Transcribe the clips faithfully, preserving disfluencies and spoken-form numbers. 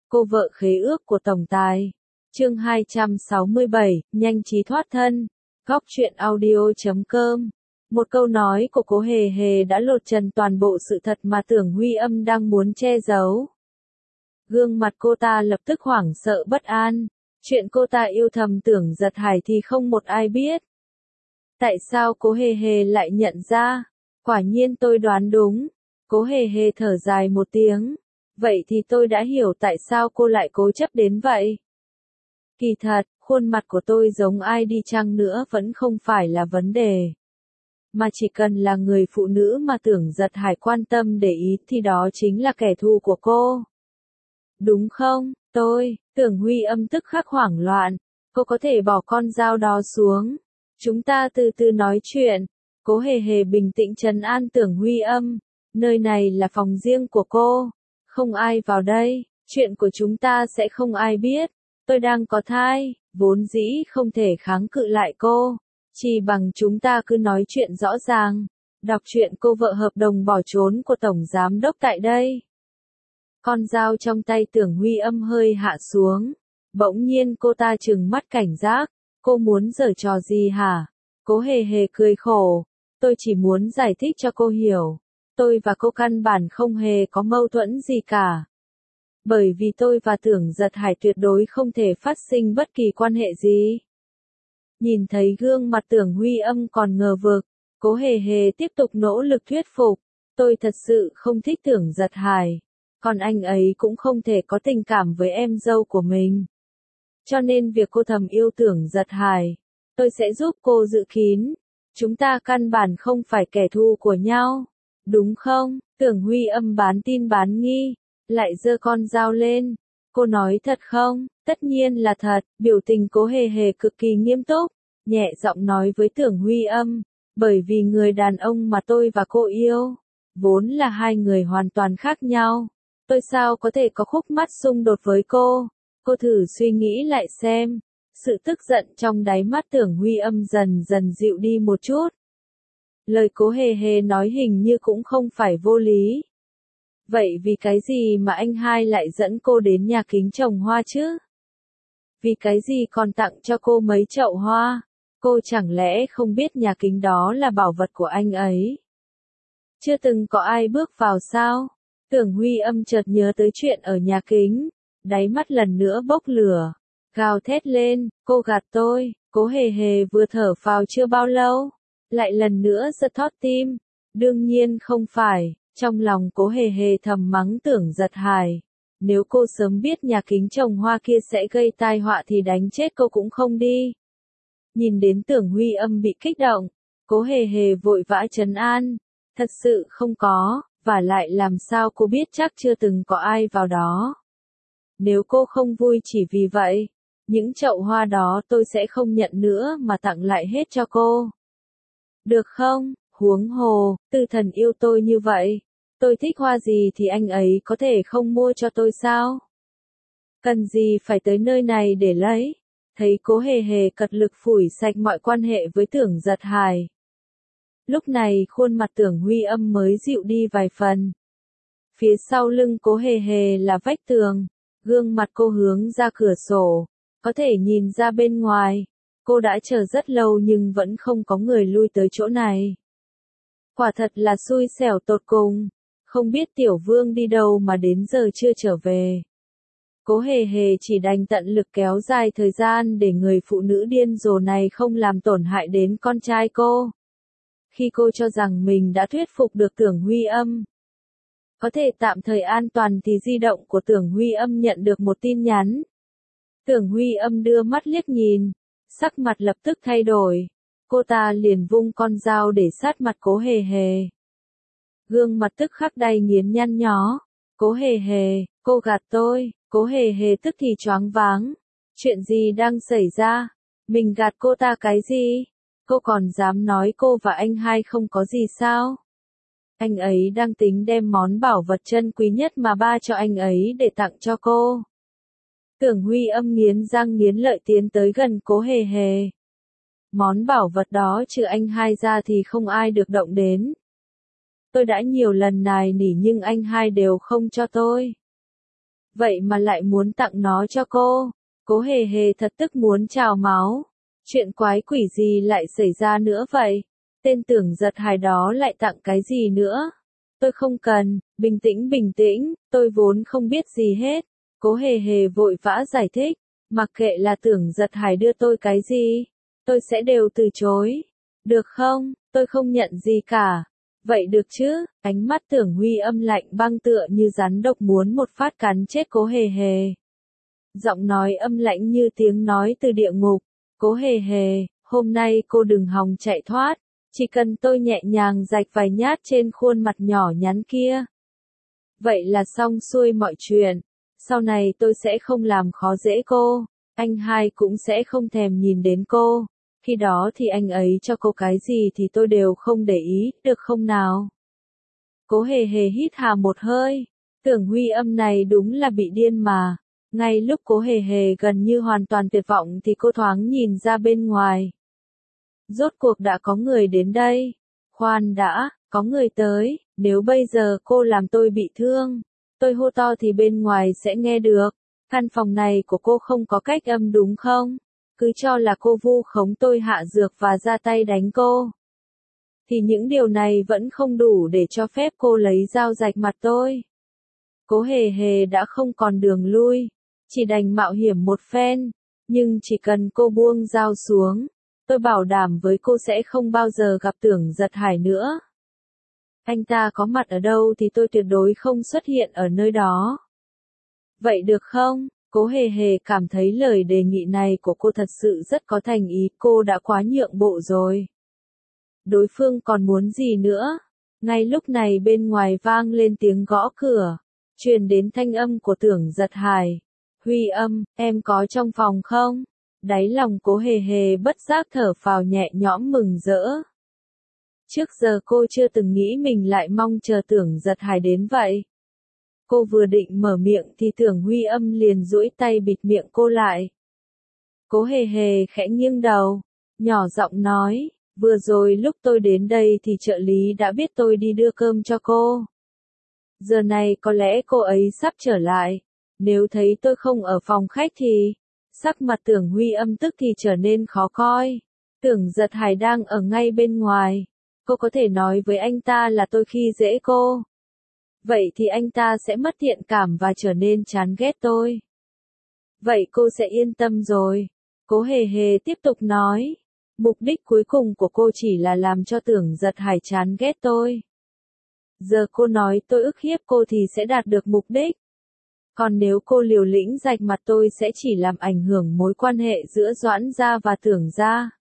Cô vợ khế ước của tổng tài. Chương hai trăm sáu mươi bảy, nhanh trí thoát thân. Góc truyện audio chấm com. Một câu nói của Cố Hề Hề đã lột trần toàn bộ sự thật mà Tưởng Huy Âm đang muốn che giấu. Gương mặt cô ta lập tức hoảng sợ bất an. Chuyện cô ta yêu thầm Tưởng Giật Hải thì không một ai biết. Tại sao Cố Hề Hề lại nhận ra? Quả nhiên tôi đoán đúng. Cố Hề Hề thở dài một tiếng. Vậy thì tôi đã hiểu tại sao cô lại cố chấp đến vậy. Kỳ thật, khuôn mặt của tôi giống ai đi chăng nữa vẫn không phải là vấn đề. Mà chỉ cần là người phụ nữ mà Tưởng Giật Hải quan tâm để ý thì đó chính là kẻ thù của cô. Đúng không, tôi, Tưởng Huy Âm tức khắc hoảng loạn. Cô có thể bỏ con dao đó xuống. Chúng ta từ từ nói chuyện. Cố Hề Hề bình tĩnh trấn an Tưởng Huy Âm. Nơi này là phòng riêng của cô. Không ai vào đây, chuyện của chúng ta sẽ không ai biết. Tôi đang có thai, vốn dĩ không thể kháng cự lại cô. Chỉ bằng chúng ta cứ nói chuyện rõ ràng. Đọc truyện cô vợ hợp đồng bỏ trốn của Tổng Giám Đốc tại đây. Con dao trong tay Tưởng Huy Âm hơi hạ xuống. Bỗng nhiên cô ta trừng mắt cảnh giác. Cô muốn giở trò gì hả? Cố Hề Hề cười khổ. Tôi chỉ muốn giải thích cho cô hiểu. Tôi và cô căn bản không hề có mâu thuẫn gì cả. Bởi vì tôi và Tưởng Giật Hải tuyệt đối không thể phát sinh bất kỳ quan hệ gì. Nhìn thấy gương mặt Tưởng Huy Âm còn ngờ vực, Cố Hề Hề tiếp tục nỗ lực thuyết phục. Tôi thật sự không thích Tưởng Giật Hải. Còn anh ấy cũng không thể có tình cảm với em dâu của mình. Cho nên việc cô thầm yêu Tưởng Giật Hải, tôi sẽ giúp cô giữ kín. Chúng ta căn bản không phải kẻ thù của nhau. Đúng không? Tưởng Huy Âm bán tin bán nghi, lại giơ con dao lên. Cô nói thật không? Tất nhiên là thật. Biểu tình Cố Hề Hề cực kỳ nghiêm túc, nhẹ giọng nói với Tưởng Huy Âm. Bởi vì người đàn ông mà tôi và cô yêu, vốn là hai người hoàn toàn khác nhau. Tôi sao có thể có khúc mắc xung đột với cô? Cô thử suy nghĩ lại xem. Sự tức giận trong đáy mắt Tưởng Huy Âm dần dần dịu đi một chút. Lời Cố Hề Hề nói hình như cũng không phải vô lý. Vậy vì cái gì mà anh hai lại dẫn cô đến nhà kính trồng hoa chứ? Vì cái gì còn tặng cho cô mấy chậu hoa? Cô chẳng lẽ không biết nhà kính đó là bảo vật của anh ấy? Chưa từng có ai bước vào sao? Tưởng Huy Âm chợt nhớ tới chuyện ở nhà kính. Đáy mắt lần nữa bốc lửa. Gào thét lên, cô gạt tôi. Cố Hề Hề vừa thở phào chưa bao lâu. Lại lần nữa giật thót tim. Đương nhiên không phải. Trong lòng Cố Hề Hề thầm mắng Tưởng Giật Hải. Nếu cô sớm biết nhà kính trồng hoa kia sẽ gây tai họa thì đánh chết cô cũng không đi. Nhìn đến Tưởng Huy Âm bị kích động, Cố Hề Hề vội vã trấn an. Thật sự không có, và lại làm sao cô biết chắc chưa từng có ai vào đó. Nếu cô không vui chỉ vì vậy, những chậu hoa đó tôi sẽ không nhận nữa mà tặng lại hết cho cô. Được không? Huống hồ, Tư Thần yêu tôi như vậy. Tôi thích hoa gì thì anh ấy có thể không mua cho tôi sao? Cần gì phải tới nơi này để lấy? Thấy Cố Hề Hề cật lực phủi sạch mọi quan hệ với Tưởng Giật Hải. Lúc này khuôn mặt Tưởng Huy Âm mới dịu đi vài phần. Phía sau lưng Cố Hề Hề là vách tường. Gương mặt cô hướng ra cửa sổ. Có thể nhìn ra bên ngoài. Cô đã chờ rất lâu nhưng vẫn không có người lui tới chỗ này. Quả thật là xui xẻo tột cùng. Không biết Tiểu Vương đi đâu mà đến giờ chưa trở về. Cố Hề Hề chỉ đành tận lực kéo dài thời gian để người phụ nữ điên rồ này không làm tổn hại đến con trai cô. Khi cô cho rằng mình đã thuyết phục được Tưởng Huy Âm, có thể tạm thời an toàn thì di động của Tưởng Huy Âm nhận được một tin nhắn. Tưởng Huy Âm đưa mắt liếc nhìn, sắc mặt lập tức thay đổi. Cô ta liền vung con dao để sát mặt Cố Hề Hề. Gương mặt tức khắc đay nghiến nhăn nhó. Cố Hề Hề, cô gạt tôi. Cố Hề Hề tức thì choáng váng. Chuyện gì đang xảy ra? Mình gạt cô ta cái gì? Cô còn dám nói cô và anh hai không có gì sao? Anh ấy đang tính đem món bảo vật chân quý nhất mà ba cho anh ấy để tặng cho cô. Tưởng Huy Âm nghiến răng nghiến lợi tiến tới gần Cố Hề Hề. Món bảo vật đó trừ anh hai ra thì không ai được động đến. Tôi đã nhiều lần nài nỉ nhưng anh hai đều không cho tôi. Vậy mà lại muốn tặng nó cho cô. Cố hề hề thật tức muốn trào máu. Chuyện quái quỷ gì lại xảy ra nữa vậy? Tên Tưởng Giật Hài đó lại tặng cái gì nữa? Tôi không cần, bình tĩnh bình tĩnh, tôi vốn không biết gì hết. Cố hề hề vội vã giải thích, mặc kệ là Tưởng Giật Hài đưa tôi cái gì, tôi sẽ đều từ chối. Được không, tôi không nhận gì cả. Vậy được chứ, ánh mắt Tưởng Huy Âm lạnh băng tựa như rắn độc muốn một phát cắn chết Cố hề hề. Giọng nói âm lãnh như tiếng nói từ địa ngục. Cố hề hề, hôm nay cô đừng hòng chạy thoát. Chỉ cần tôi nhẹ nhàng rạch vài nhát trên khuôn mặt nhỏ nhắn kia. Vậy là xong xuôi mọi chuyện. Sau này tôi sẽ không làm khó dễ cô. Anh hai cũng sẽ không thèm nhìn đến cô. Khi đó thì anh ấy cho cô cái gì thì tôi đều không để ý, được không nào? Cố hề hề hít hà một hơi. Tưởng Huy Âm này đúng là bị điên mà. Ngay lúc Cố hề hề gần như hoàn toàn tuyệt vọng thì cô thoáng nhìn ra bên ngoài. Rốt cuộc đã có người đến đây. Khoan đã, có người tới, nếu bây giờ cô làm tôi bị thương, tôi hô to thì bên ngoài sẽ nghe được. Căn phòng này của cô không có cách âm đúng không? Cứ cho là cô vu khống tôi hạ dược và ra tay đánh cô. Thì những điều này vẫn không đủ để cho phép cô lấy dao rạch mặt tôi. Cố hề hề đã không còn đường lui, chỉ đành mạo hiểm một phen. Nhưng chỉ cần cô buông dao xuống, tôi bảo đảm với cô sẽ không bao giờ gặp Tưởng Giật Hải nữa. Anh ta có mặt ở đâu thì tôi tuyệt đối không xuất hiện ở nơi đó. Vậy được không? Cố hề hề cảm thấy lời đề nghị này của cô thật sự rất có thành ý, cô đã quá nhượng bộ rồi. Đối phương còn muốn gì nữa? Ngay lúc này bên ngoài vang lên tiếng gõ cửa, truyền đến thanh âm của Tưởng Giật Hải. Huy Âm, em có trong phòng không? Đáy lòng Cố hề hề bất giác thở phào nhẹ nhõm mừng rỡ. Trước giờ cô chưa từng nghĩ mình lại mong chờ Tưởng Giật Hải đến vậy. Cô vừa định mở miệng thì Tưởng Huy Âm liền duỗi tay bịt miệng cô lại. Cố hề hề khẽ nghiêng đầu, nhỏ giọng nói, vừa rồi lúc tôi đến đây thì trợ lý đã biết tôi đi đưa cơm cho cô. Giờ này có lẽ cô ấy sắp trở lại, nếu thấy tôi không ở phòng khách thì... Sắc mặt Tưởng Huy Âm tức thì trở nên khó coi. Tưởng Giật Hải đang ở ngay bên ngoài. Cô có thể nói với anh ta là tôi khi dễ cô. Vậy thì anh ta sẽ mất thiện cảm và trở nên chán ghét tôi. Vậy cô sẽ yên tâm rồi. Cố hề hề tiếp tục nói. Mục đích cuối cùng của cô chỉ là làm cho Tưởng Giật Hải chán ghét tôi. Giờ cô nói tôi ức hiếp cô thì sẽ đạt được mục đích. Còn nếu cô liều lĩnh rạch mặt tôi sẽ chỉ làm ảnh hưởng mối quan hệ giữa Doãn gia và Tưởng gia.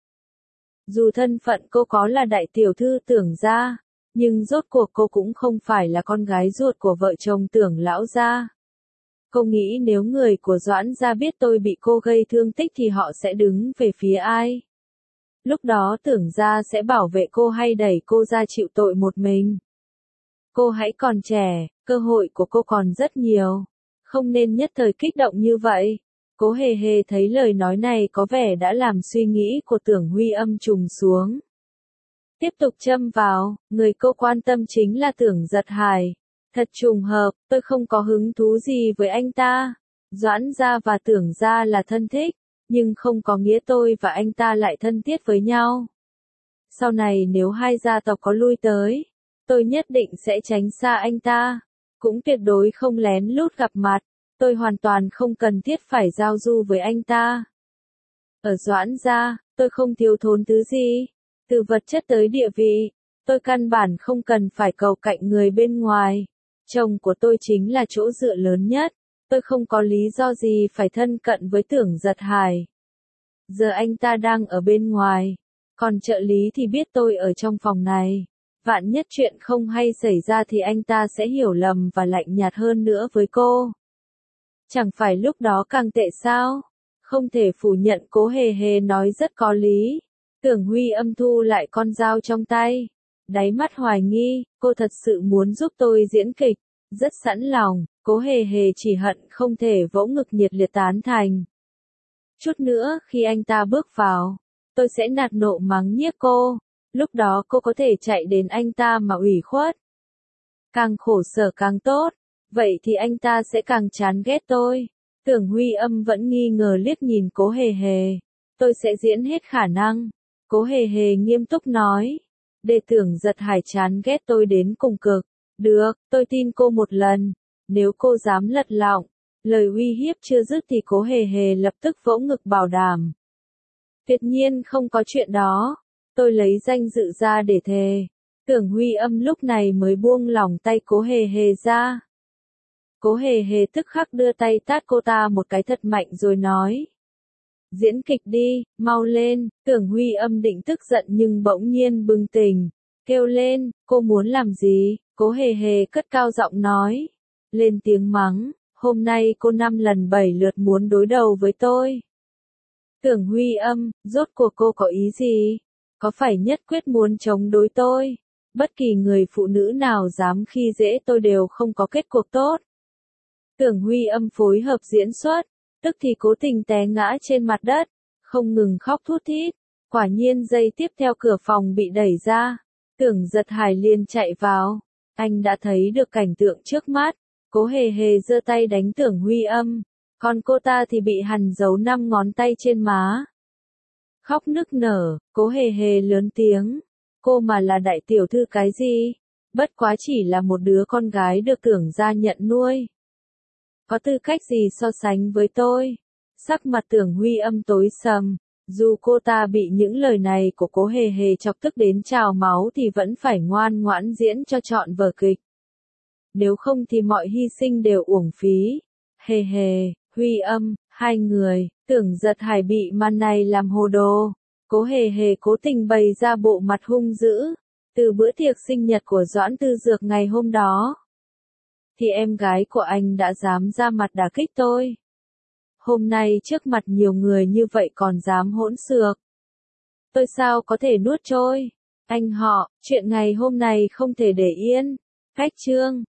Dù thân phận cô có là đại tiểu thư Tưởng gia, nhưng rốt cuộc cô cũng không phải là con gái ruột của vợ chồng Tưởng lão gia. Cô nghĩ nếu người của Doãn gia biết tôi bị cô gây thương tích thì họ sẽ đứng về phía ai? Lúc đó Tưởng gia sẽ bảo vệ cô hay đẩy cô ra chịu tội một mình? Cô hãy còn trẻ, cơ hội của cô còn rất nhiều. Không nên nhất thời kích động như vậy. Cố hề hề thấy lời nói này có vẻ đã làm suy nghĩ của Tưởng Huy Âm trùng xuống. Tiếp tục châm vào, người cô quan tâm chính là Tưởng Giật Hải. Thật trùng hợp, tôi không có hứng thú gì với anh ta. Doãn gia và Tưởng gia là thân thích, nhưng không có nghĩa tôi và anh ta lại thân thiết với nhau. Sau này nếu hai gia tộc có lui tới, tôi nhất định sẽ tránh xa anh ta. Cũng tuyệt đối không lén lút gặp mặt, tôi hoàn toàn không cần thiết phải giao du với anh ta. Ở Doãn gia, tôi không thiếu thốn thứ gì, từ vật chất tới địa vị, tôi căn bản không cần phải cầu cạnh người bên ngoài. Chồng của tôi chính là chỗ dựa lớn nhất, tôi không có lý do gì phải thân cận với Tưởng Giật Hải. Giờ anh ta đang ở bên ngoài, còn trợ lý thì biết tôi ở trong phòng này. Vạn nhất chuyện không hay xảy ra thì anh ta sẽ hiểu lầm và lạnh nhạt hơn nữa với cô. Chẳng phải lúc đó càng tệ sao? Không thể phủ nhận Cố hề hề nói rất có lý. Tưởng Huy Âm thu lại con dao trong tay. Đáy mắt hoài nghi, cô thật sự muốn giúp tôi diễn kịch. Rất sẵn lòng, Cố hề hề chỉ hận không thể vỗ ngực nhiệt liệt tán thành. Chút nữa khi anh ta bước vào, tôi sẽ nạt nộ mắng nhiếc cô. Lúc đó cô có thể chạy đến anh ta mà ủy khuất. Càng khổ sở càng tốt. vậy thì anh ta sẽ càng chán ghét tôi. Tưởng Huy Âm vẫn nghi ngờ liếc nhìn Cố Hề Hề. Tôi sẽ diễn hết khả năng. Cố Hề Hề nghiêm túc nói. Để Tưởng Giật Hải chán ghét tôi đến cùng cực. Được, tôi tin cô một lần. Nếu cô dám lật lọng. Lời uy hiếp chưa dứt thì Cố Hề Hề lập tức vỗ ngực bảo đảm. Tuyệt nhiên không có chuyện đó. Tôi lấy danh dự ra để thề. Tưởng Huy Âm lúc này mới buông lỏng tay Cố Hề Hề ra. Cố Hề Hề tức khắc đưa tay tát cô ta một cái thật mạnh rồi nói. Diễn kịch đi, mau lên. Tưởng Huy Âm định tức giận nhưng bỗng nhiên bừng tỉnh. Kêu lên, cô muốn làm gì? Cố Hề Hề cất cao giọng nói. Lên tiếng mắng, hôm nay cô năm lần bảy lượt muốn đối đầu với tôi. Tưởng Huy Âm, rốt cuộc cô có ý gì? Có phải nhất quyết muốn chống đối tôi? Bất kỳ người phụ nữ nào dám khi dễ tôi đều không có kết cuộc tốt. Tưởng Huy Âm phối hợp diễn xuất, tức thì cố tình té ngã trên mặt đất, không ngừng khóc thút thít. Quả nhiên giây tiếp theo cửa phòng bị đẩy ra. Tưởng Giật Hải liền chạy vào. Anh đã thấy được cảnh tượng trước mắt. Cố Hề Hề giơ tay đánh Tưởng Huy Âm. Còn cô ta thì bị hằn dấu năm ngón tay trên má. Khóc nức nở, Cố Hề Hề lớn tiếng. Cô mà là đại tiểu thư cái gì? Bất quá chỉ là một đứa con gái được Tưởng gia nhận nuôi. Có tư cách gì so sánh với tôi? Sắc mặt Tưởng Huy Âm tối sầm. Dù cô ta bị những lời này của Cố Hề Hề chọc tức đến trào máu thì vẫn phải ngoan ngoãn diễn cho trọn vở kịch. Nếu không thì mọi hy sinh đều uổng phí. Hề Hề, Huy Âm, hai người, Tưởng Giật Hải bị màn này làm hồ đồ. Cố Hề Hề cố tình bày ra bộ mặt hung dữ. Từ bữa tiệc sinh nhật của Doãn Tư Dược ngày hôm đó, thì em gái của anh đã dám ra mặt đả kích tôi. Hôm nay trước mặt nhiều người như vậy còn dám hỗn xược. Tôi sao có thể nuốt trôi? Anh họ, chuyện ngày hôm nay không thể để yên. Cách chương